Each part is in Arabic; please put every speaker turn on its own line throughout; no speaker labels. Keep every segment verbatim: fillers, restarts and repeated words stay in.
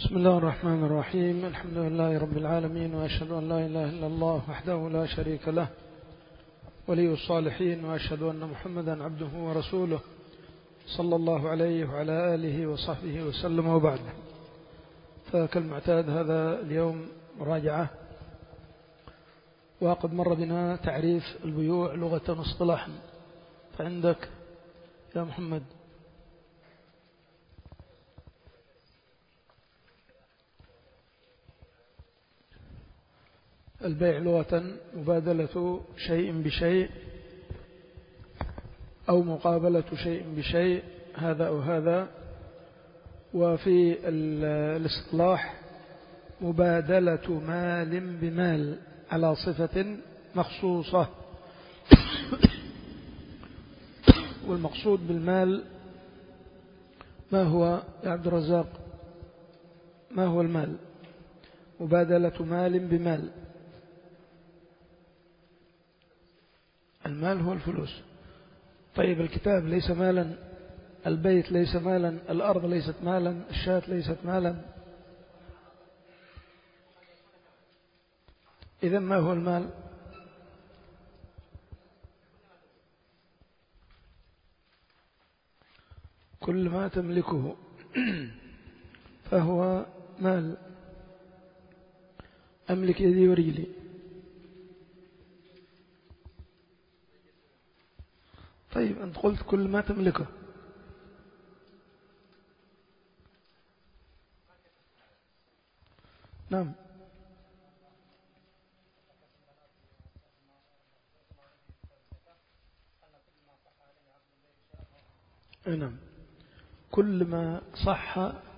بسم الله الرحمن الرحيم. الحمد لله رب العالمين، وأشهد أن لا إله إلا الله وحده لا شريك له ولي الصالحين، وأشهد أن محمدا عبده ورسوله صلى الله عليه وعلى آله وصحبه وسلم، وبعد. فكالمعتاد هذا اليوم مراجعة، وقد مر بنا تعريف البيوع لغة واصطلاحا. فعندك يا محمد. البيع لغة مبادلة شيء بشيء أو مقابلة شيء بشيء، هذا أو هذا. وفي الاصطلاح مبادلة مال بمال على صفة مخصوصة. والمقصود بالمال ما هو يا عبد الرزاق؟ ما هو المال؟ مبادلة مال بمال. المال هو الفلوس. طيب الكتاب ليس مالا، البيت ليس مالا، الأرض ليست مالا، الشاة ليست مالا. إذن ما هو المال؟ كل ما تملكه فهو مال. أملك يدي ورجلي. طيب أنت قلت كل ما تملكه. نعم. نعم، كل ما صح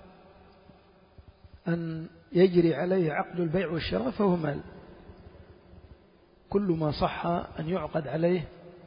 أن يجري عليه عقد البيع والشراء فهو مال. كل ما صح أن يعقد عليه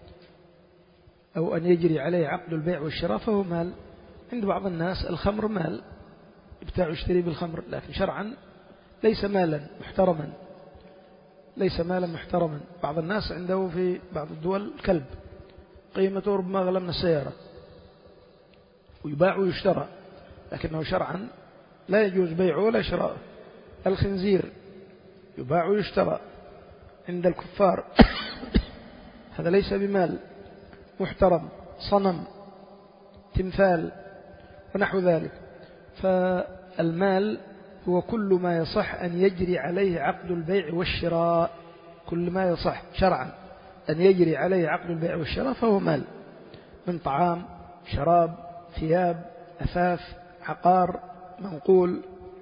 أو أن يجري عليه عقد البيع والشراء فهو مال. عند بعض الناس الخمر مال، يبتاع ويشتري بالخمر، لكن شرعا ليس مالا محترما، ليس مالا محترما. بعض الناس عنده في بعض الدول كلب قيمته ربما أغلى من السيارة، ويباع ويشترى، لكنه شرعا لا يجوز بيعه ولا شراءه. الخنزير يباع ويشترى عند الكفار هذا ليس بمال محترم، صنم، تمثال ونحو ذلك. فالمال هو كل ما يصح أن يجري عليه عقد البيع والشراء. كل ما يصح شرعا أن يجري عليه عقد البيع والشراء فهو مال، من طعام، شراب، ثياب، أثاث، عقار، منقول.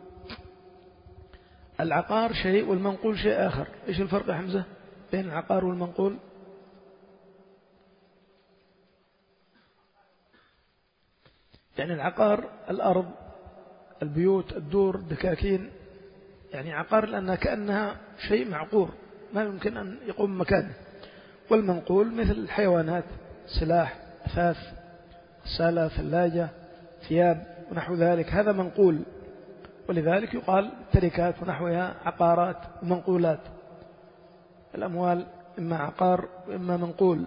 العقار شيء والمنقول شيء آخر. إيش الفرق يا حمزة بين العقار والمنقول؟ يعني العقار الأرض، البيوت، الدور، الدكاكين، يعني عقار لأنها كأنها شيء معقور ما يمكن أن يقوم مكانه. والمنقول مثل الحيوانات، سلاح، أثاث، غسالة، ثلاجة، ثياب ونحو ذلك، هذا منقول. ولذلك يقال تركات ونحوها عقارات ومنقولات. الأموال إما عقار وإما منقول.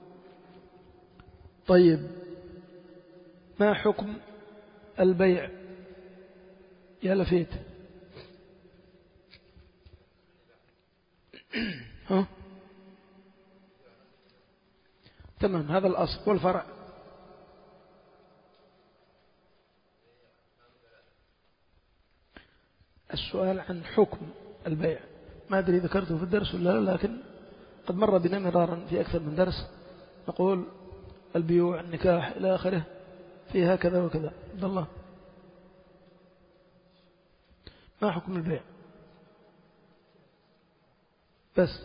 طيب ما حكم البيع يا لفيت؟ ها؟ تمام، هذا الأصل والفرع. السؤال عن حكم البيع، ما أدري ذكرته في الدرس ولا لا، لكن قد مر بنا مرارا في أكثر من درس. نقول البيوع، النكاح إلى آخره، فيها كذا وكذا. عبد الله، ما حكم البيع؟ بس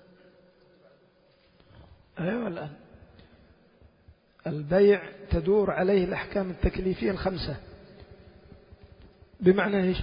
أيوة، الآن البيع تدور عليه الأحكام التكليفية الخمسة. بمعنى إيش؟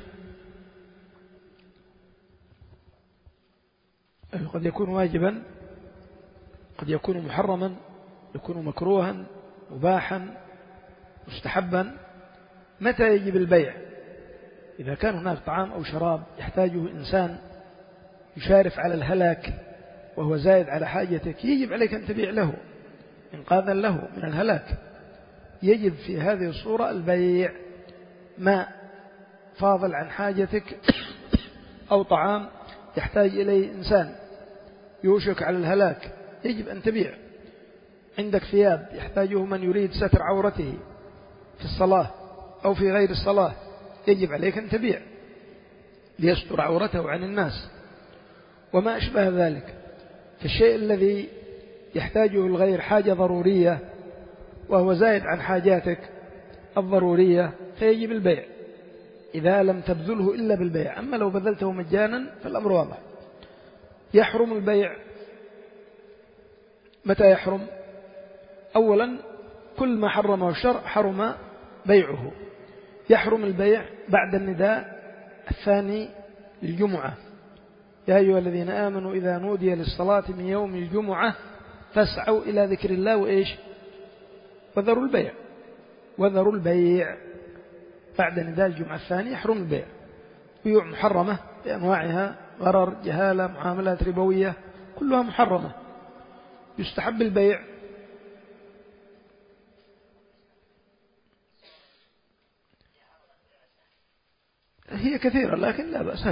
قد يكون واجبا، قد يكون محرما، يكون مكروها، مباحا، مستحبا. متى يجب البيع؟ إذا كان هناك طعام أو شراب يحتاجه إنسان يشارف على الهلاك وهو زائد على حاجتك، يجب عليك أن تبيع له إنقاذا له من الهلاك. يجب في هذه الصورة البيع. ماء فاضل عن حاجتك أو طعام يحتاج إليه إنسان يوشك على الهلاك يجب أن تبيع. عندك ثياب يحتاجه من يريد ستر عورته في الصلاة أو في غير الصلاة يجب عليك أن تبيع ليستر عورته عن الناس وما أشبه ذلك. فالشيء الذي يحتاجه الغير حاجة ضرورية وهو زائد عن حاجاتك الضرورية فيجب البيع إذا لم تبذله إلا بالبيع. أما لو بذلته مجانا فالأمر واضح. يحرم البيع متى يحرم؟ أولا كل ما حرمه الشرع حرم بيعه. يحرم البيع بعد النداء الثاني للجمعة يا أيها الذين آمنوا إذا نودي للصلاة من يوم الجمعة فاسعوا إلى ذكر الله وإيش وذروا البيع. وذروا البيع بعد نداء الجمعة الثاني يحرم البيع. بيوع محرمة بأنواعها غرر جهالة معاملات ربوية كلها محرمة. يستحب البيع هي كثيرة لكن لا بأس.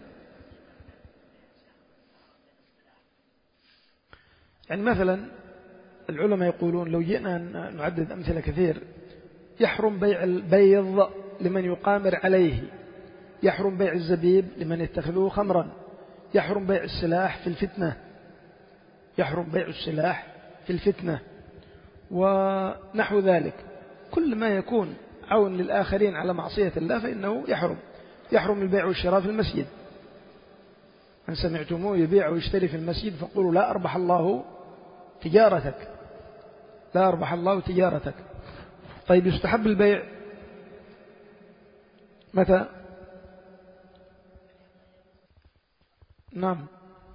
يعني مثلا العلماء يقولون لو جئنا نعدد أمثلة كثير يحرم بيع البيض لمن يقامر عليه، يحرم بيع الزبيب لمن يتخذه خمرا، يحرم بيع السلاح في الفتنة، يحرم بيع السلاح في الفتنة ونحو ذلك. كل ما يكون عون للآخرين على معصية الله فإنه يحرم. يحرم البيع والشراء في المسجد. من سمعتموه يبيع ويشتري في المسجد فقولوا لا أربح الله تجارتك، لا أربح الله تجارتك. طيب يستحب البيع متى؟ نعم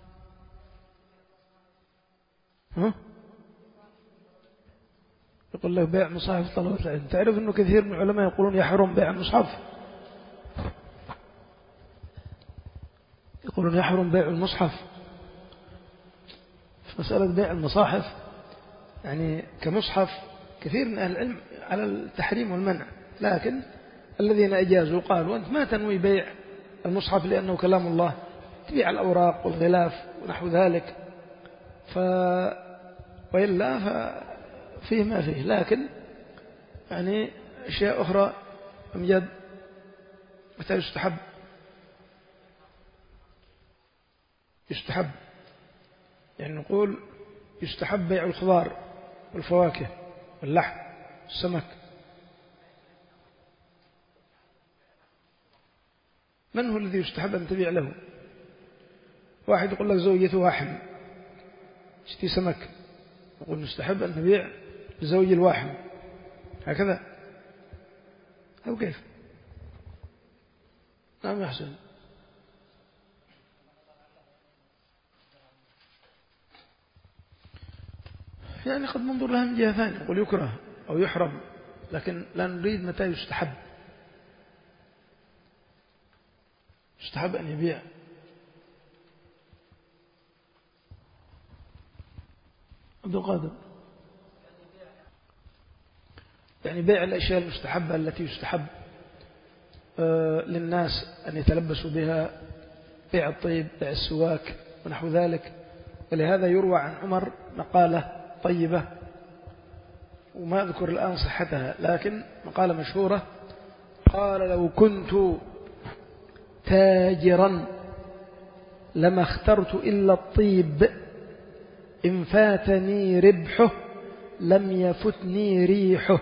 ها؟ يقول لك بيع مصاحف طلبة العلم. تعرف أنه كثير من العلماء يقولون يحرم بيع المصحف، يقولون يحرم بيع المصحف. في مسألة بيع المصاحف يعني كمصحف كثير من أهل العلم على التحريم والمنع، لكن الذين أجازوا قالوا أنت ما تنوي بيع المصحف لأنه كلام الله، تبيع الأوراق والغلاف ونحو ذلك، ف وإلا فيه ما فيه. لكن يعني أشياء أخرى أمجد متى يستحب؟ يستحب يعني نقول يستحب بيع الخضار والفواكه واللحم والسمك. من هو الذي يستحب أن تبيع له؟ واحد يقول لك زوجته واحم اشتي سمك، يقول نستحب أن نبيع لزوج الواحم هكذا أو كيف؟ نعم يحسن. يعني قد ننظر لها من جهة ثانية يقول يكره أو يحرم، لكن لا نريد متى يستحب. يستحب أن يبيع. عبد القادر يعني بيع الأشياء المستحبة التي يستحب للناس أن يتلبسوا بها، بيع الطيب بيع السواك ونحو ذلك. ولهذا يروى عن عمر مقالة طيبة وما أذكر الآن صحتها، لكن مقالة مشهورة قال لو كنت تاجرا لما اخترت إلا الطيب إن فاتني ربحه لم يفتني ريحه.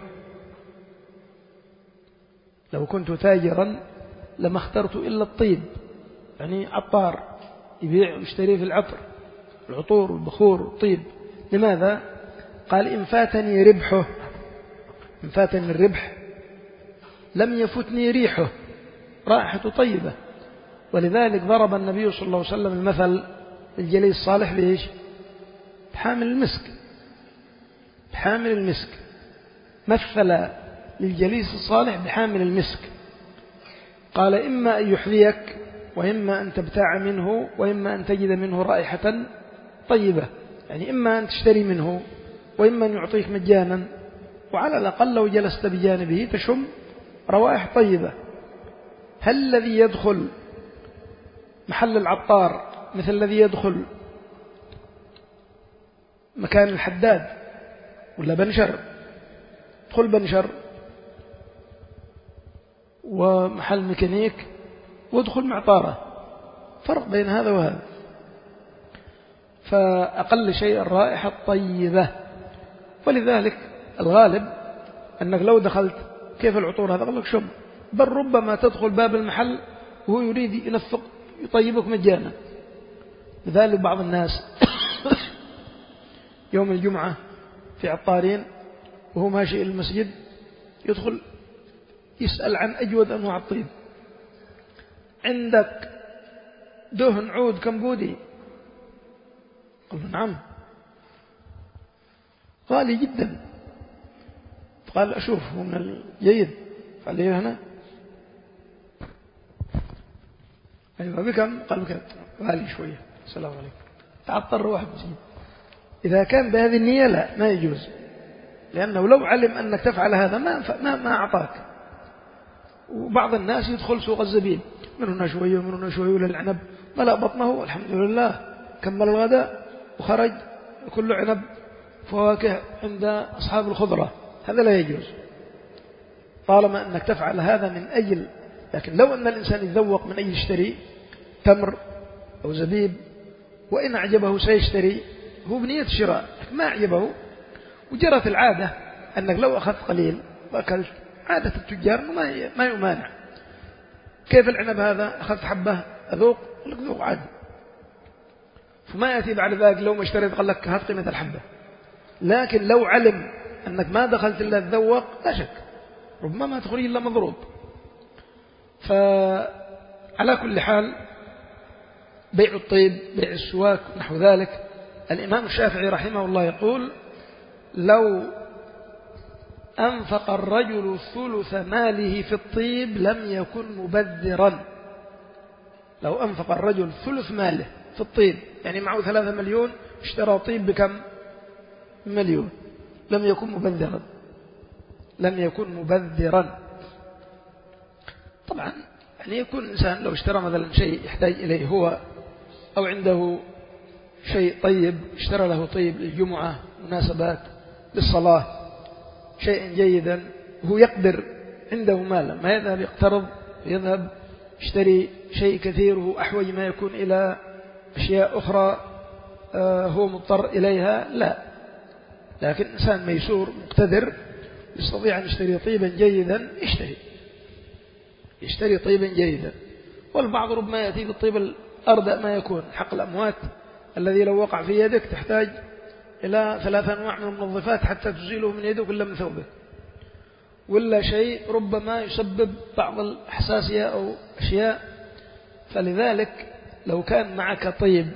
لو كنت تاجرا لما اخترت إلا الطيب، يعني عطار يبيع ويشتري في العطر العطور والبخور والطيب. لماذا؟ قال إن فاتني ربحه، إن فاتني الربح لم يفتني ريحه، رائحة طيبة. ولذلك ضرب النبي صلى الله عليه وسلم المثل الجليس الصالح بإيش؟ بحامل المسك، بحامل المسك. مثل للجليس الصالح بحامل المسك، قال إما أن يحذيك وإما أن تبتاع منه وإما أن تجد منه رائحة طيبة. يعني إما أن تشتري منه وإما أن يعطيك مجانا، وعلى الأقل لو جلست بجانبه تشم روائح طيبة. هل الذي يدخل محل العطار مثل الذي يدخل مكان الحداد ولا بنشر؟ يدخل بنشر ومحل ميكانيك وادخل معطارة، فرق بين هذا وهذا. فأقل شيء الرائحة الطيبة، ولذلك الغالب أنك لو دخلت كيف العطور هذا؟ قال لك شم، بل ربما تدخل باب المحل وهو يريد ينفق يطيبك مجانا. لذلك بعض الناس يوم الجمعة في عطارين وهو ماشي إلى المسجد يدخل يسأل عن أجود أنواع الطيب. عندك دهن عود كمبودي؟ قال نعم، غالي جدا. قال أشوف هو من الجيد. قال لي هنا أيوة بكم؟ قال بكم؟ غالي شوية. السلام عليكم. تعطر واحد مسجد. إذا كان بهذه النية لا، ما يجوز، لأنه لو علم أنك تفعل هذا ما ما ما أعطاك. وبعض الناس يدخل سوق الزبيب من هنا شوية ومن هنا شوية للعنب، ملأ بطنه الحمد لله، كمل الغداء وخرج كله عنب فواكه عند أصحاب الخضرة. هذا لا يجوز طالما أنك تفعل هذا من أجل. لكن لو أن الإنسان يتذوق من أجل يشتري تمر أو زبيب وإن أعجبه سيشتري هو بنية الشراء، ما أعجبه وجرت العادة أنك لو أخذت قليل وأكلت، عادة التجار ما ما يمانع. كيف العنب هذا؟ أخذت حبة أذوق، لك ذوق عادي، فما يأتي بعد ذلك لو ما اشتريت قال لك هات قيمة الحبة. لكن لو علم أنك ما دخلت إلا تذوق لا شك ربما ما تخرج إلا مضروب. فعلى كل حال بيع الطيب، بيع السواك نحو ذلك، الإمام الشافعي رحمه الله يقول لو أنفق الرجل ثلث ماله في الطيب لم يكن مبذرا. لو أنفق الرجل ثلث ماله في الطيب، يعني معه ثلاثة مليون اشترى طيب بكم؟ مليون، لم يكن مبذرا، لم يكن مبذرا. طبعا يعني يكون الإنسان لو اشترى مثلا شيء يحتاج إليه هو، أو عنده شيء طيب اشترى له طيب للجمعة، مناسبات، للصلاة، شيء جيدا، وهو يقدر عنده مالا، ما يذهب يقترض يذهب يشتري شيء كثير وهو أحوج ما يكون إلى أشياء أخرى هو مضطر إليها، لا. لكن إنسان ميسور مقتدر يستطيع أن يشتري طيبا جيدا، يشتري يشتري طيبا جيدا. والبعض ربما يأتي بالطيب الأردأ ما يكون، حق الأموات الذي لو وقع في يدك تحتاج إلى ثلاث أنواع من المنظفات حتى تزيله من يدك إلا من ثوبك، ولا شيء ربما يسبب بعض الحساسية أو أشياء. فلذلك لو كان معك طيب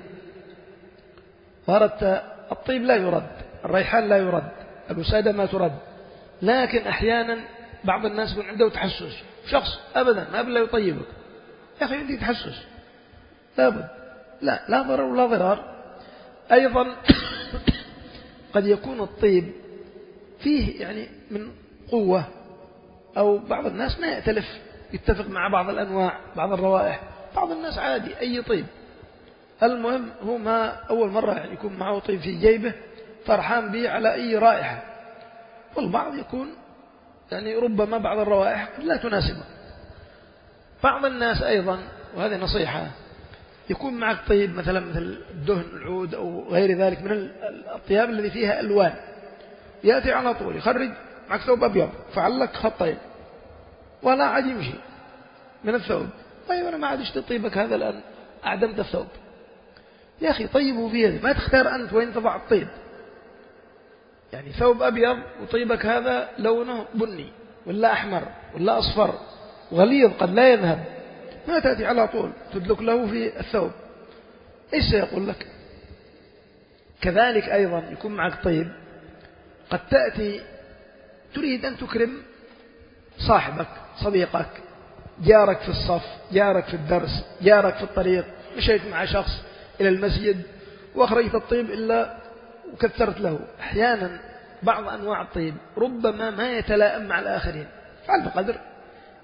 وردت، الطيب لا يرد، الريحان لا يرد، الوسادة ما ترد، لكن أحيانا بعض الناس يكون عنده تحسس، شخص أبدا ما بلا يطيبك، يا أخي عندي تحسس لابد، لا لا ضرر ولا ضرار. أيضا قد يكون الطيب فيه يعني من قوة، أو بعض الناس ما يأتلف يتفق مع بعض الأنواع بعض الروائح، بعض الناس عادي أي طيب، المهم هو ما أول مرة يعني يكون معه طيب في جيبه فرحان به على أي رائحة. والبعض يكون يعني ربما بعض الروائح لا تناسبه. بعض الناس أيضا، وهذه نصيحة، يكون معك طيب مثلا مثل الدهن العود أو غير ذلك من الطياب الذي فيها ألوان، يأتي على طول يخرج معك ثوب أبيض فعلك خطين ولا عاد يمشي من الثوب. طيب أنا ما عاد اشتري طيبك هذا الآن، أعدمت الثوب. يا أخي طيبه في يدك، ما تختار أنت وين تضع الطيب. يعني ثوب أبيض وطيبك هذا لونه بني ولا أحمر ولا أصفر غليظ قد لا يذهب، ما تأتي على طول تدلك له في الثوب، إيش سيقول لك؟ كذلك أيضا يكون معك طيب، قد تأتي تريد أن تكرم صاحبك، صديقك، جارك في الصف، جارك في الدرس، جارك في الطريق، مشيت مع شخص إلى المسجد وأخرجت الطيب إلا وكثرت له. أحيانا بعض أنواع الطيب ربما ما يتلائم مع الآخرين، فعل بقدر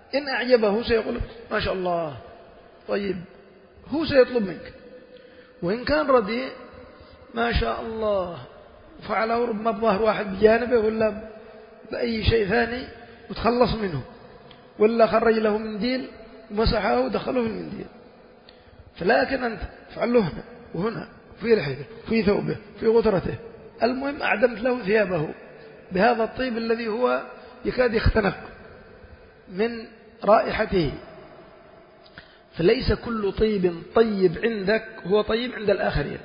إن أعجبه سيقول ما شاء الله طيب، هو سيطلب منك. وإن كان رديء ما شاء الله فعله ربما بظهر واحد بجانبه ولا بأي شيء ثاني وتخلص منه، ولا خرج له منديل ومسحه ودخله في المنديل. فلكن أنت فعله هنا وهنا في لحيته في ثوبه في غترته، المهم أعدمت له ثيابه بهذا الطيب الذي هو يكاد يختنق من رائحته. فليس كل طيب طيب عندك هو طيب عند الآخرين.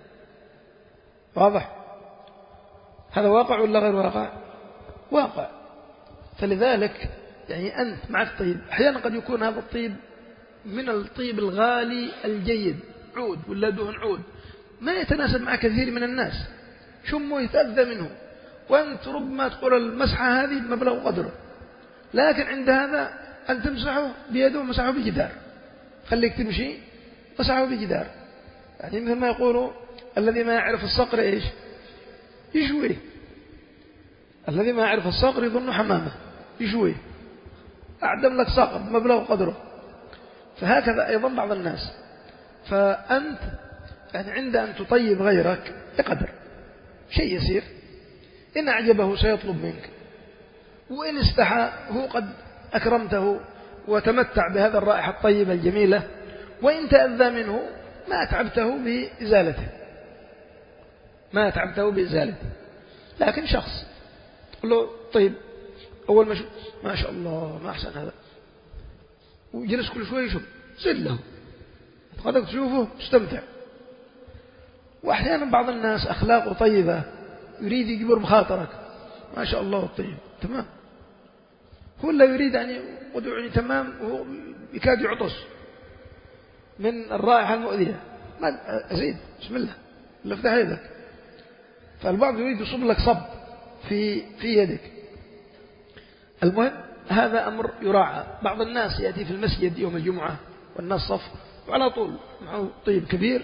واضح؟ هذا واقع ولا غير واقع؟ واقع. فلذلك يعني أنت معك طيب، أحيانا قد يكون هذا الطيب من الطيب الغالي الجيد، عود ولا دهن عود، ما يتناسب مع كثير من الناس، شمه يتأذى منه، وأنت ربما تقول المسحة هذه بمبلغ قدره، لكن عند هذا أن تمسحه بيده ومسحه بجدار، خليك تمشي مسحه بجدار. يعني مثل ما يقولوا الذي ما يعرف الصقر إيش يشويه، الذي ما يعرف الصقر يظن حمامه يشويه، أعدم لك صقر بمبلغ قدره. فهكذا أيضا بعض الناس. فأنت يعني عند أن تطيب غيرك بقدر شيء يسير، إن أعجبه سيطلب منك، وإن استحى هو قد أكرمته وتمتع بهذا الرائحة الطيبة الجميلة، وإن تأذى منه ما أتعبته بإزالته، ما أتعبته بإزالته. لكن شخص تقول له طيب، أول ما ما شاء الله ما أحسن هذا، وجلس كل شوي يشوف زل له، قدك تشوفه تستمتع. وأحيانا بعض الناس أخلاقه طيبة يريد يجبر بخاطرك، ما شاء الله الطيب تمام، هو لا يريد أن يدعني تمام، وهو يكاد يعطس من الرائحة المؤذية، ما أزيد بسم الله اللي افتح يدك. فالبعض يريد يصب لك صب في في يدك. المهم هذا أمر يراعى. بعض الناس يأتي في المسجد يوم الجمعة والناس صف، وعلى طول معه طيب كبير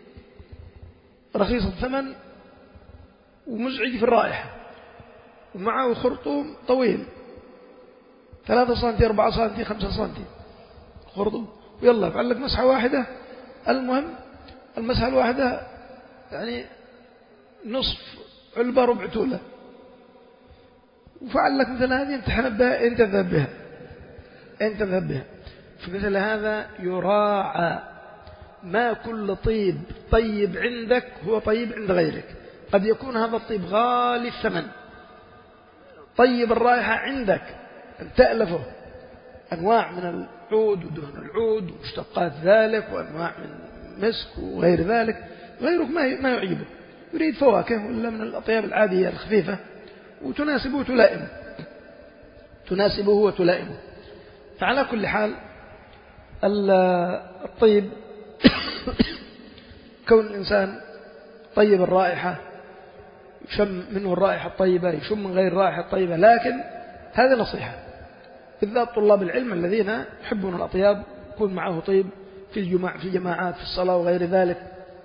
رخيص الثمن ومزعج في الرائحة، ومعه خرطوم طويل ثلاثة سنتي أربعة سنتي خمسة سنتي خرطوم، ويلا فعل لك مسحة واحدة. المهم المسحة الواحدة يعني نصف علبة ربع تولة، وفعل لك مثل هذه امتحن بها أنت تذهب بها أنت تذهب بها. فمثل هذا يراعى. ما كل طيب طيب عندك هو طيب عند غيرك. قد يكون هذا الطيب غالي الثمن، طيب الرائحة عندك أن تألفه، أنواع من العود ودهن العود ومشتقات ذلك وأنواع من مسك وغير ذلك، غيرك ما يعجبه، يريد فواكه ولا من الأطياب العادية الخفيفة وتناسبه وتلائمه تناسبه وتلائمه. فعلى كل حال الطيب كون الإنسان طيب الرائحة يشم منه الرائحة الطيبة، يشم من غير الرائحة الطيبة. لكن هذه نصيحة بالذات طلاب العلم الذين يحبون الأطياب، يكون معه طيب في الجماع في الجماعات في الصلاة وغير ذلك.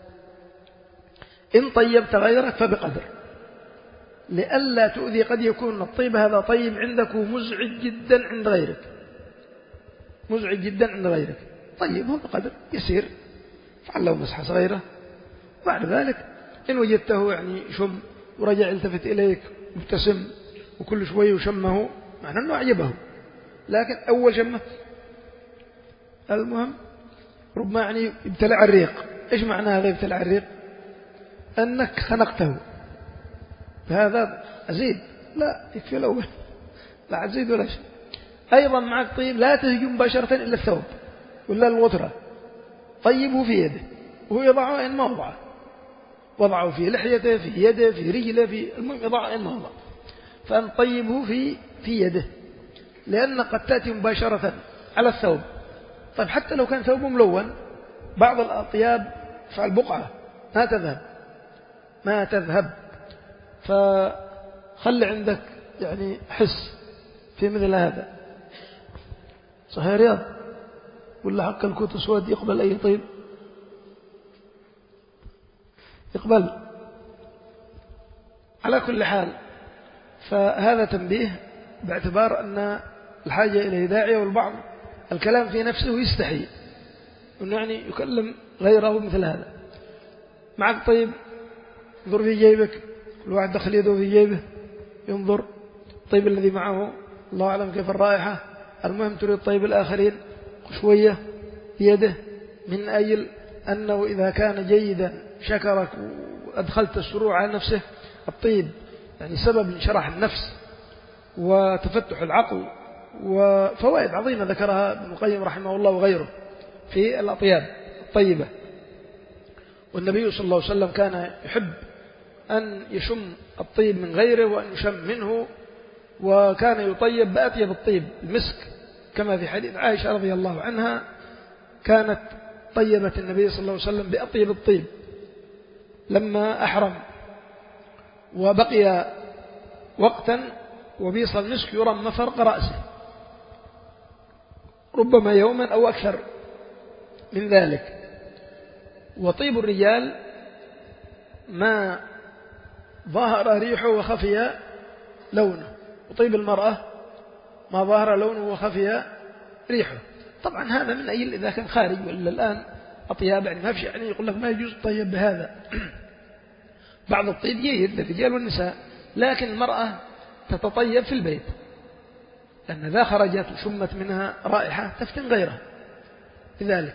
إن طيبت غيرك فبقدر، لئلا تؤذي. قد يكون الطيب هذا طيب عندك ومزعج جدا عند غيرك، مزعج جدا عند غيرك، طيبه بقدر يسير، فعل له مسحة صغيرة. بعد ذلك إن وجدته يعني شم ورجع يلتفت إليك مبتسم وكل شوي وشمه، معنى أنه أعجبه. لكن أول شمه المهم ربما يعني يبتلع الريق. إيش معنى هذا يبتلع الريق؟ أنك خنقته، فهذا أزيد، لا يكفي الأول، لا أزيد ولا شيء. أيضا معك طيب لا تهجم مباشرة إلا الثوب ولا الغترة، طيبه في يده وهو يضعه إن ما وضعه، وضعه في لحيته في يده في رجله في المهم يضعه إن ما وضعه. فأن طيبه في في يده، لأن قد تأتي مباشرة على الثوب. طيب حتى لو كان ثوبه ملون، بعض الأطياب في البقعة ما تذهب ما تذهب فخلي عندك يعني حس في مثل هذا. صحيح رياض ولا حق الكوت أسود يقبل أي طيب؟ يقبل. على كل حال فهذا تنبيه باعتبار أن الحاجة إليه داعية، والبعض الكلام في نفسه يستحي إنه يعني يكلم غيره مثل هذا. معك طيب، انظر في جيبك، كل واحد دخل يده في جيبه ينظر الطيب الذي معه، الله أعلم كيف الرائحة، المهم تريد طيب الآخرين شوية في يده، من أجل أنه إذا كان جيدا شكرك وأدخلت السرور على نفسه. الطيب يعني سبب انشراح النفس وتفتح العقل، وفوائد عظيمة ذكرها ابن القيم رحمه الله وغيره في الأطياب الطيبة. والنبي صلى الله عليه وسلم كان يحب أن يشم الطيب من غيره وأن يشم منه، وكان يطيب بأطيب الطيب المسك، كما في حديث عائشة رضي الله عنها كانت طيبت النبي صلى الله عليه وسلم بأطيب الطيب لما أحرم، وبقي وقتا وبيص المسك يرم فرق رأسه، ربما يوما أو أكثر من ذلك. وطيب الرجال ما ظهر ريحه وخفي لونه، وطيب المرأة ما ظهر لونه وخفي ريحه. طبعا هذا من أجل إذا كان خارج، وإلا الآن أطياب يعني ما في يعني يقول لك ما يجوز الطيب بهذا. بعض الطيب جيد للرجال والنساء، لكن المرأة تتطيب في البيت، لأن إذا خرجت وشمت منها رائحة تفتن غيرها لذلك.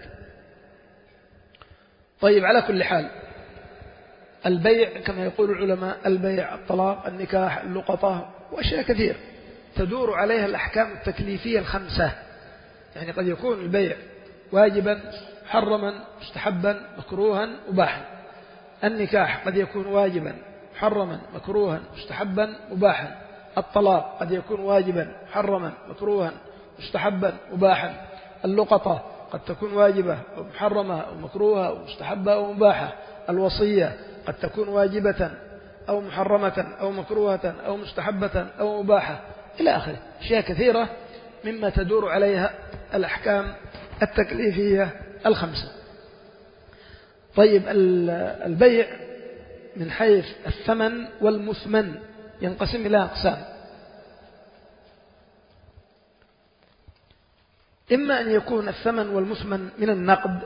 طيب، على كل حال البيع كما يقول العلماء، البيع، الطلاق، النكاح، اللقطة، وأشياء كثير تدور عليها الأحكام التكليفية الخمسة. يعني قد يكون البيع واجبا، محرما، مستحبا، مكروها، مباحا. النكاح قد يكون واجبا، محرما، مكروها، مستحبا، مباحا. الطلاق قد يكون واجبا، محرما، مكروها، مستحبا، مباحا. اللقطة قد تكون واجبة ومحرمة ومكروهة ومستحبة ومباحة. الوصية قد تكون واجبة أو محرمة أو مكروهة أو مستحبة أو مباحة إلى آخره. أشياء كثيرة مما تدور عليها الأحكام التكليفية الخمسة. طيب، البيع من حيث الثمن والمثمن ينقسم إلى أقسام. إما أن يكون الثمن والمثمن من النقد،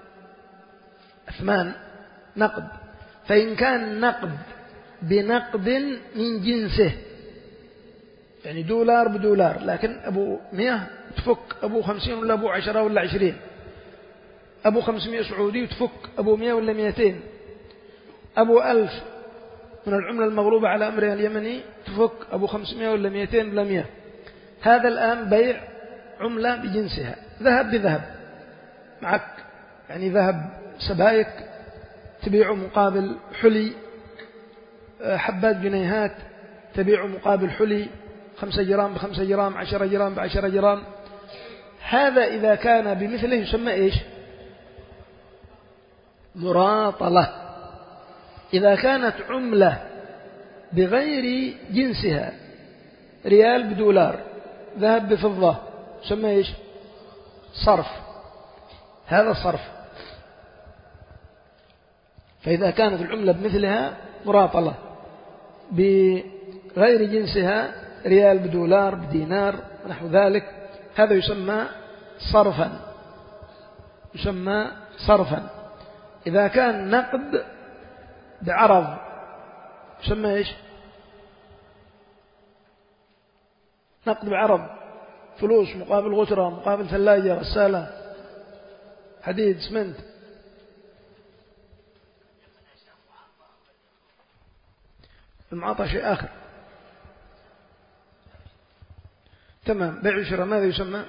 أثمان نقد، فإن كان نقد بنقد من جنسه، يعني دولار بدولار، لكن أبو مئة تفك أبو خمسين ولا أبو عشرة ولا عشرين، أبو خمسمائة سعودي وتفك أبو مئة ولا مئتين، أبو ألف من العملة المغلوبة على أمرها اليمني تفك أبو خمسمائة ولا مئتين ولا مئة. هذا الآن بيع عملة بجنسها، ذهب بذهب معك، يعني ذهب سبائك تبيع مقابل حلي، حبات جنيهات تبيع مقابل حلي، خمسة جرام بخمسة جرام، عشرة جرام بعشرة جرام. هذا إذا كان بمثله يسمى إيش؟ مراطلة. إذا كانت عملة بغير جنسها، ريال بدولار، ذهب بفضة، يسمى إيش؟ صرف. هذا صرف. فإذا كانت العملة بمثلها مراطلة، بغير جنسها ريال بدولار بدينار ونحو ذلك، هذا يسمى صرفا، يسمى صرفا. إذا كان نقد بعرض يسمى إيش؟ نقد بعرض، فلوس مقابل غترة، مقابل ثلاجة، غسالة، حديد، اسمنت. المعاطى شيء آخر. تمام. بيع وشراء ماذا يسمى؟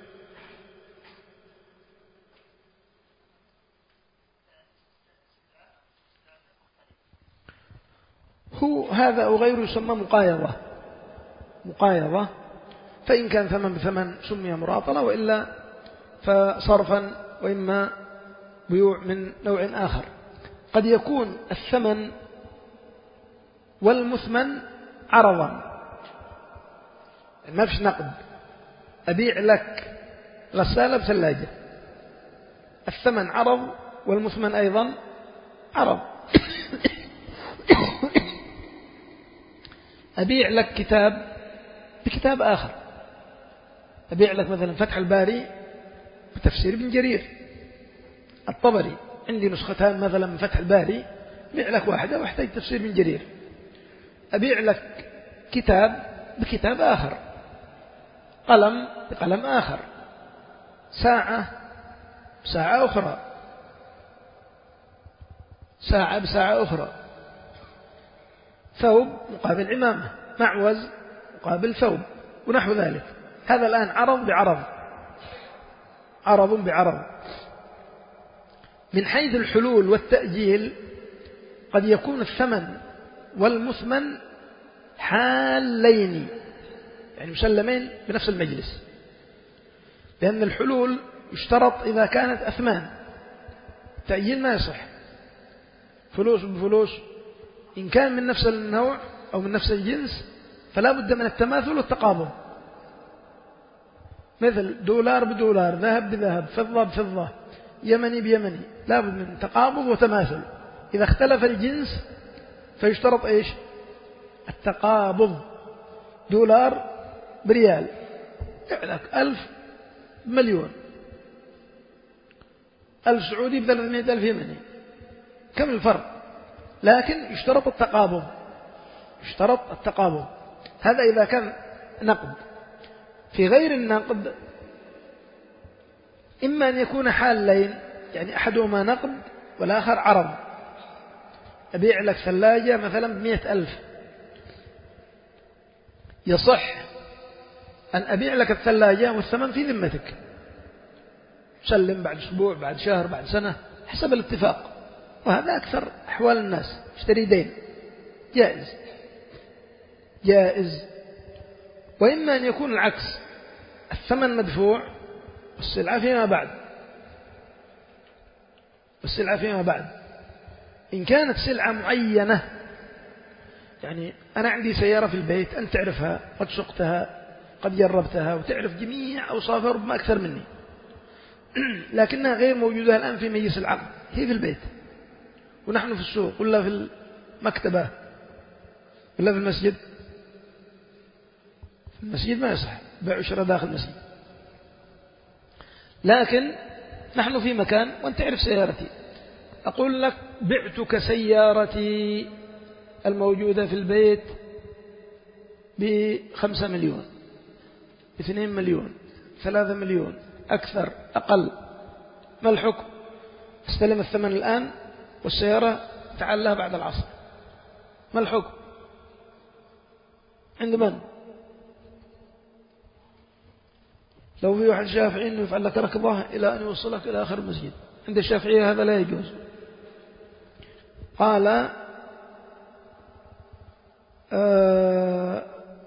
هو هذا أو غيره يسمى مقايضة. مقايضة، فإن كان ثمن بثمن سمي مراطلة، وإلا فصرفا، وإما بيوع من نوع آخر. قد يكون الثمن والمثمن عرضا، ما فيش نقد، أبيع لك غسالة بثلاجة، الثمن عرض والمثمن أيضا عرض. أبيع لك كتاب بكتاب آخر، أبيع لك مثلا فتح الباري بتفسير ابن جرير الطبري، عندي نسختان مثلا من فتح الباري، أبيع لك واحدة واحتاج تفسير ابن جرير. أبيع لك كتاب بكتاب آخر، قلم بقلم آخر، ساعة بساعة أخرى، ساعة بساعة أخرى، ثوب مقابل عمامة، معوز مقابل ثوب، ونحو ذلك. هذا الآن عرض بعرض، عرض بعرض. من حيث الحلول والتأجيل قد يكون الثمن والمثمن حالين، يعني مسلمين بنفس المجلس، لأن الحلول يشترط إذا كانت أثمان، تأجيل ما يصح، فلوس بفلوس. إن كان من نفس النوع أو من نفس الجنس فلا بد من التماثل والتقابض، مثل دولار بدولار، ذهب بذهب، فضة بفضة، يمني بيمني، لا بد من تقابض وتماثل. إذا اختلف الجنس فيشترط إيش؟ التقابض. دولار بريال يعلك ألف مليون، ألف سعودي بثلاثمائة ألف يمني، كم الفرق؟ لكن يشترط التقابض، يشترط التقابض. هذا إذا كان نقد. في غير النقد إما أن يكون حالين، يعني أحدهما نقد والآخر عرض. أبيع لك ثلاجة مثلا بمئة ألف، يصح أن أبيع لك الثلاجة والثمن في ذمتك، سلم بعد أسبوع بعد شهر بعد سنة حسب الاتفاق، وهذا أكثر أحوال الناس، اشتري دين، جائز جائز. وإما أن يكون العكس، الثمن مدفوع والسلعة فيما بعد، والسلعة فيما بعد. إن كانت سلعة معينة، يعني أنا عندي سيارة في البيت أنت تعرفها، قد سقتها قد جربتها وتعرف جميع أوصافها ربما أكثر مني، لكنها غير موجودة الآن في مجلس العقد، هي في البيت ونحن في السوق ولا في المكتبة ولا في المسجد. في المسجد ما يصح بيع وشراء داخل المسجد، لكن نحن في مكان وأنت تعرف سيارتي، أقول لك بعتك سيارتي الموجودة في البيت بخمسة مليون، اثنين مليون، ثلاثة مليون، أكثر أقل، ما الحكم؟ استلم الثمن الآن والسيارة تعال لها بعد العصر، ما الحكم؟ عند من؟ لو في واحد شافعي إنه يفعل لك ركضة إلى أن يوصلك إلى آخر المسجد، عند الشافعية هذا لا يجوز. قال آه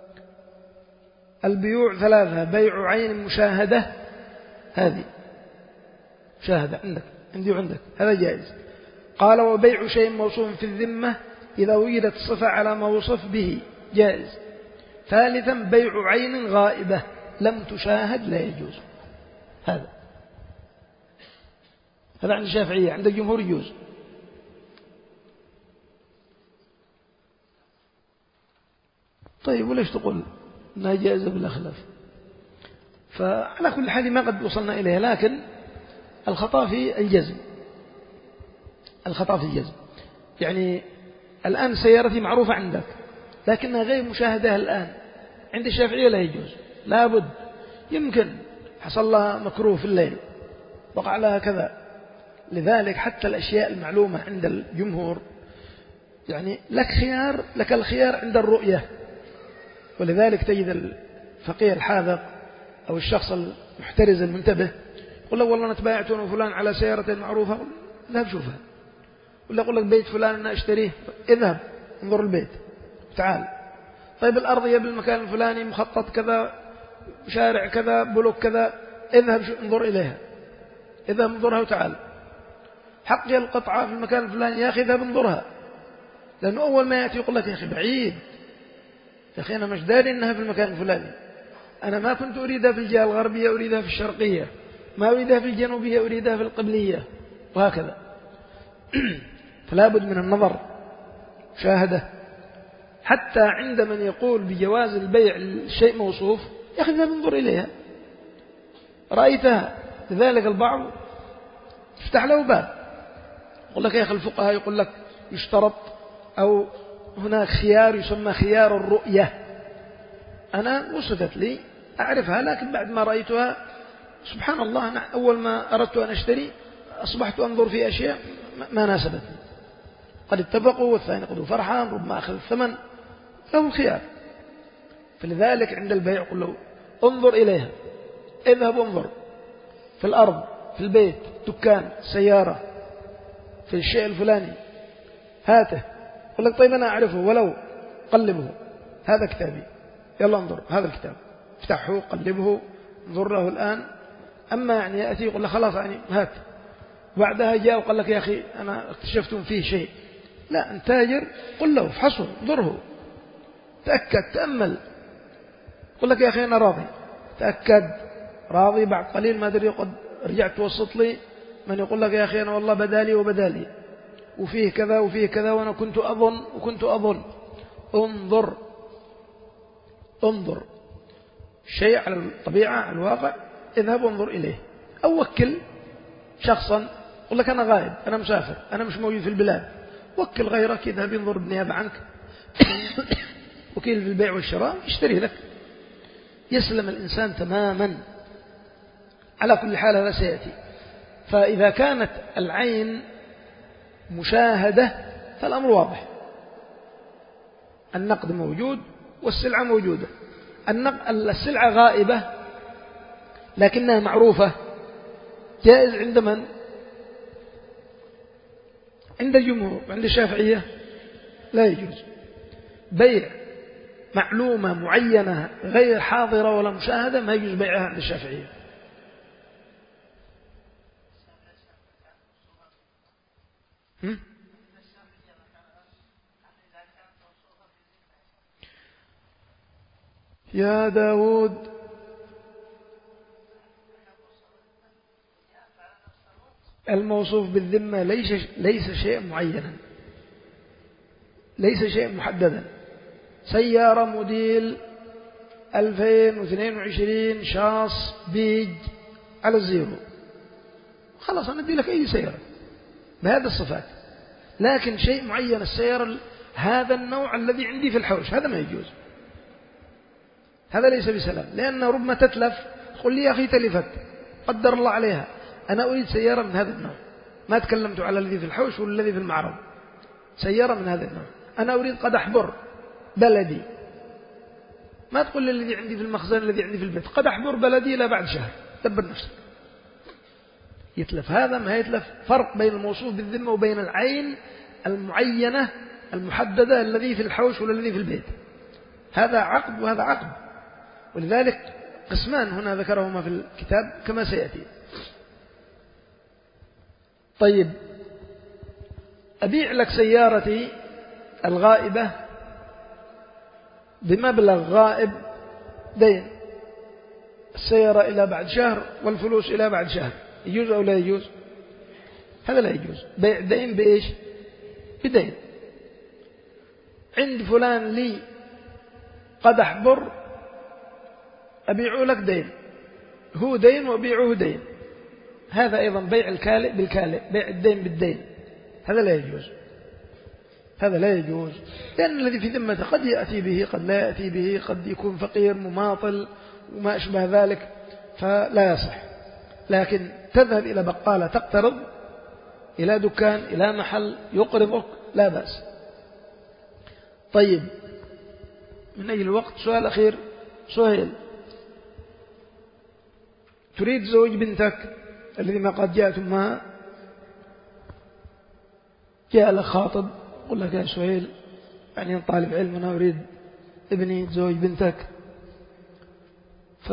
البيوع ثلاثة: بيع عين مشاهدة، هذه مشاهدة عندك عندي وعندك، هذا جائز. قال وبيع شيء موصوف في الذمة إذا وجدت الصفة على ما وصف به، جائز. ثالثا بيع عين غائبة لم تشاهد، لا يجوز. هذا هذا عند الشافعية، عند الجمهور يجوز. طيب وليش تقول أنها جائزة بلا خلاف؟ فعلى كل حال ما قد وصلنا إليها، لكن الخطأ في الجزم، الخطأ في الجزم. يعني الآن سيارتي معروفة عندك لكنها غير مشاهدة الآن، عند الشافعية لا يجوز، لا بد. يمكن حصل لها مكروه في الليل، وقع لها كذا. لذلك حتى الأشياء المعلومة عند الجمهور يعني لك خيار، لك الخيار عند الرؤية. ولذلك تجد الفقيه الحاذق أو الشخص المحترز المنتبه يقول له والله أنا تبايعت أنا وفلان على سيارة معروفة، ذهب شوفها. ولا يقول لك بيت فلان أنا أشتريه، اذهب انظر البيت تعال. طيب الأرضية بالمكان الفلاني مخطط كذا، شارع كذا، بلوك كذا، اذهب انظر إليها، اذهب انظرها وتعال. حقي القطعة في المكان الفلاني، يا أخي اذهب انظرها. لأنه أول ما يأتي يقول لك يا أخي بعيد، يا أخي أنا مش داري إنها في المكان الفلاني، أنا ما كنت أريدها في الجهة الغربية، أريدها في الشرقية، ما أريدها في الجنوبية، أريدها في القبلية، وهكذا. فلا بد من النظر، شاهده. حتى عند من يقول بجواز البيع الشيء موصوف، يا أخي ذهب انظر إليها، رأيتها. لذلك البعض يفتح له باب، يقول لك يا أخي الفقهاء يقول لك يشترط أو هناك خيار يسمى خيار الرؤية. أنا وصفت لي أعرفها، لكن بعد ما رأيتها سبحان الله أنا أول ما أردت أن أشتري أصبحت أنظر في أشياء ما ناسبتني. قد اتفقوا والثاني قد فرحان ربما أخذ الثمن، له الخيار. فلذلك عند البيع قل له انظر إليها، اذهب انظر في الأرض، في البيت، دكان، سيارة، في الشيء الفلاني، هاته. قل لك طيب أنا أعرفه ولو قلبه، هذا كتابي، يلا انظر هذا الكتاب، افتحه قلبه انظر له الآن. أما يعني يأتي يقول لك خلاص يعني هات، بعدها جاء وقال لك يا أخي أنا اكتشفتم فيه شيء. لا، أنت تاجر قل له افحصه انظره تأكد تأمل. قل لك يا أخي أنا راضي، تأكد راضي. بعد قليل ما أدري قد رجعت توسط لي من يقول لك يا أخي أنا والله بدالي وبدالي وفيه كذا وفيه كذا وأنا كنت أظن وكنت أظن. انظر انظر شيء على الطبيعة على الواقع، اذهب انظر إليه. أو وكل شخصا، قل لك أنا غائب، أنا مسافر، أنا مش موجود في البلاد، وكل غيرك يذهب ينظر بالنيابة عنك وكيل في البيع والشراء يشتري لك، يسلم الإنسان تماما. على كل حال هذا سيأتي. فإذا كانت العين مشاهدة فالأمر واضح، النقد موجود والسلعة موجودة. السلعة غائبة لكنها معروفة، جائز عند من؟ عند الجمهور. عند الشافعية لا يجوز بيع معلومة معينة غير حاضرة ولا مشاهدة، ما يجوز بيعها عند الشافعية. هم؟ يا داود الموصوف بالذمة ليس ليس شيء معينا، ليس شيء محددا. سيارة موديل ألفين واثنين وعشرين شاص بيج على الزيرو، خلاص أنا أدي لك أي سيارة بهذه الصفات. لكن شيء معين، السيارة هذا النوع الذي عندي في الحوش، هذا ما يجوز، هذا ليس بسلام. لأنه ربما تتلف، قل لي يا أخي تلفت قدر الله عليها، أنا أريد سيارة من هذا النوع. ما تكلمت على الذي في الحوش والذي في المعرض، سيارة من هذا النوع. أنا أريد قدح بر بلدي، ما تقول لي الذي عندي في المخزن الذي عندي في البيت، قدح بر بلدي لا بعد شهر، دبر نفسك. يتلف هذا ما يتلف. فرق بين الموصوف بالذمة وبين العين المعينة المحددة الذي في الحوش والذي في البيت، هذا عقد وهذا عقد. ولذلك قسمان هنا ذكرهما في الكتاب كما سيأتي. طيب أبيع لك سيارتي الغائبة بمبلغ غائب دين، السيارة إلى بعد شهر والفلوس إلى بعد شهر، يجوز أو لا يجوز؟ هذا لا يجوز. بيع دين بإيش؟ بدين. عند فلان لي قدح بر أبيعه لك دين، هو دين وأبيعه دين، هذا أيضا بيع الكالئ بالكالئ، بيع الدين بالدين، هذا لا يجوز، هذا لا يجوز. لأن الذي في ذمته قد يأتي به قد لا يأتي به، قد يكون فقير مماطل وما أشبه ذلك، فلا يصح. لكن تذهب إلى بقالة تقترض، إلى دكان، إلى محل يقرضك، لا بأس. طيب من أجل الوقت سؤال أخير. سهيل، تريد زوج بنتك الذي ما قد جاءت أمها، جاء لك خاطب قل لك يا سهيل يعني طالب علم أنا أريد ابني يتزوج بنتك، ف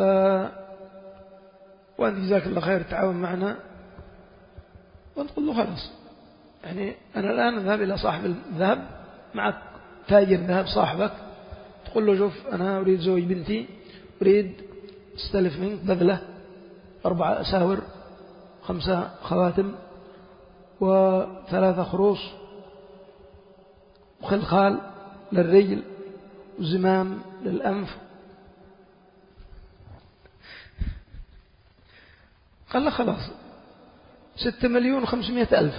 وأنت جزاك الله خير تعاون معنا، وأنت تقول له خلاص يعني أنا الآن أذهب إلى صاحب الذهب، معك تاجر ذهب صاحبك، تقول له شوف أنا أريد زوج بنتي، أريد استلف منك بذلة أربعة أساور، خمسة خواتم، وثلاثة خروص، وخلخال للرجل، وزمام للأنف. قال له خلاص ستة مليون وخمسمائة ألف.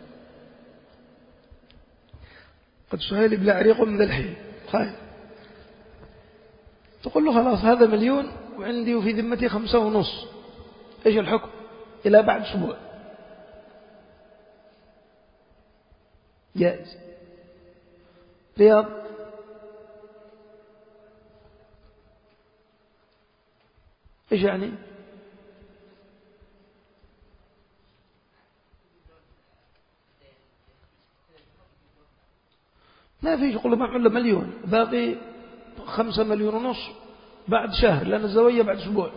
قد سهيل بلا عريق من ذا الحين خايف. تقول له خلاص هذا مليون وعندي وفي ذمتي خمسة ونص، إيش الحكم؟ إلى بعد أسبوع جائز. رياض إيش يعني؟ ما فيش. يقول له معه إلا مليون باقي خمسة مليون ونص بعد شهر لأن الزوية بعد أسبوع.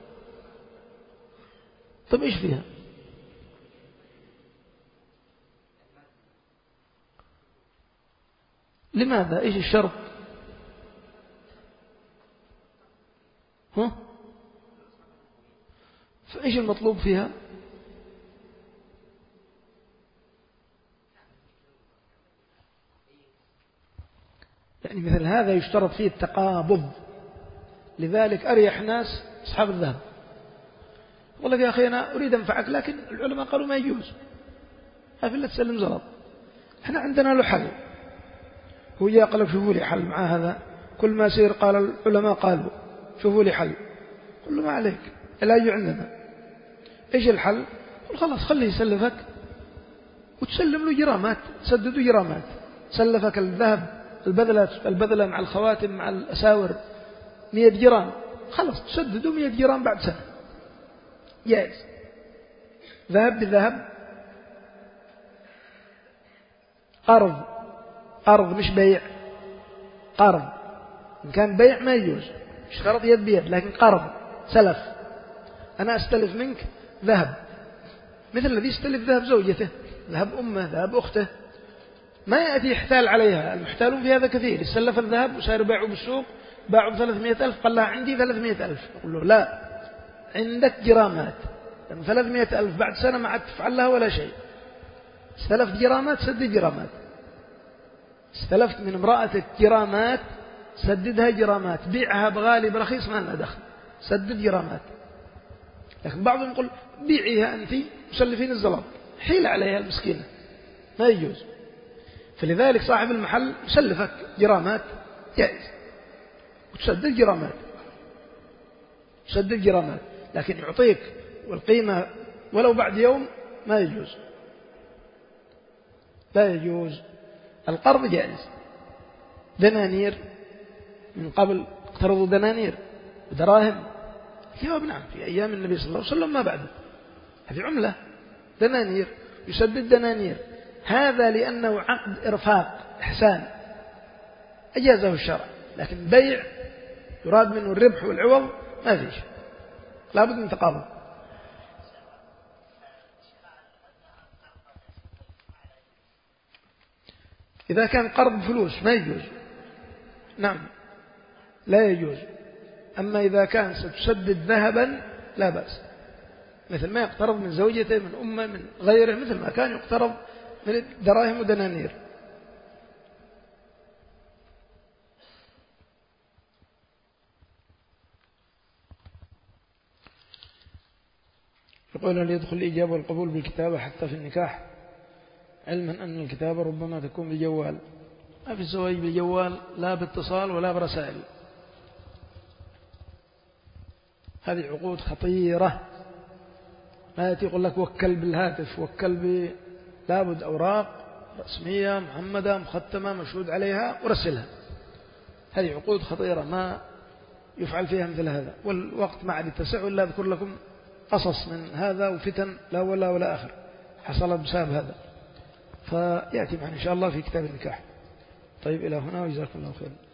طب إيش فيها؟ لماذا؟ إيش الشرط؟ ها؟ فإيش المطلوب فيها؟ يعني مثل هذا يشترط فيه التقابض. لذلك أريح ناس أصحاب الذهب. يقول لك يا أخي أنا أريد أنفعك، لكن العلماء قالوا ما يجوز، ما في إلا تسلم زلط. إحنا عندنا له حل. هو جاء قال شوفوا لي حل مع هذا، كل ما سير قال العلماء قالوا شوفوا لي حل. قل له ما عليك، العلاج عندنا. إيش الحل؟ قل خلاص خليه يسلفك وتسلم له جرامات، تسدده جرامات. سلفك الذهب البذلة البذلة مع الخواتم مع الأساور مئة جرام، خلاص تسدده مئة جرام بعد سنة جائز. ذهب بذهب، قرض قرض مش بيع، قرض. إن كان بيع ما يجوز، اشترط يد بيد، لكن قرض سلف. أنا أستلف منك ذهب مثل الذي يستلف ذهب زوجته، ذهب أمه، ذهب أخته، ما يأتي يحتال عليها. المحتالون في هذا كثير. يسلف الذهب وصار باعه بالسوق، باعه بثلاثمائة ألف، قال لها عندي ثلاثمائة ألف. يقول له لا، عندك جرامات، لأن ثلاثمائة ألف بعد سنة ما عاد تفعل لها ولا شيء. استلفت جرامات سدد جرامات. استلفت من امرأتك جرامات سددها جرامات. بيعها بغالي برخيص ما لنا دخل، سدد جرامات. لكن بعضهم يقول بيعيها أنت مسلفين الزلط، حيل عليها المسكينة، ما يجوز. فلذلك صاحب المحل يسلفك جرامات جائز، وتسدد جرامات، تسدد جرامات، لكن يعطيك والقيمة ولو بعد يوم ما يجوز، لا يجوز. القرض جائز. دنانير من قبل اقترضوا دنانير ودراهم، جواب نعم في أيام النبي صلى الله عليه وسلم ما بعده. هذه عملة دنانير، يسدد دنانير. هذا لأنه عقد إرفاق إحسان أجازه الشرع، لكن بيع يراد منه الربح والعوض ما فيش، لابد من تقابل. إذا كان قرض فلوس ما يجوز، نعم لا يجوز. أما إذا كان ستسدد ذهبا لا بأس، مثل ما يقترض من زوجته، من أمه، من غيره، مثل ما كان يقترض من دراهم ودنانير. يقول أن يدخل الإجابة والقبول بالكتابة حتى في النكاح، علما أن الكتابة ربما تكون بالجوال. ما في الزواج بالجوال لا باتصال ولا برسائل. هذه عقود خطيرة. ما يأتي يقول لك وكل بالهاتف، وكل ب لابد أوراق رسمية محمدة مختمة مشهود عليها ورسلها. هذه عقود خطيرة ما يفعل فيها مثل هذا. والوقت ما عاد يتسع إلا أذكر لكم قصص من هذا وفتن لا ولا ولا آخر حصلت بسبب هذا، فيأتي معنا إن شاء الله في كتاب النكاح. طيب إلى هنا وجزاكم الله خيرا.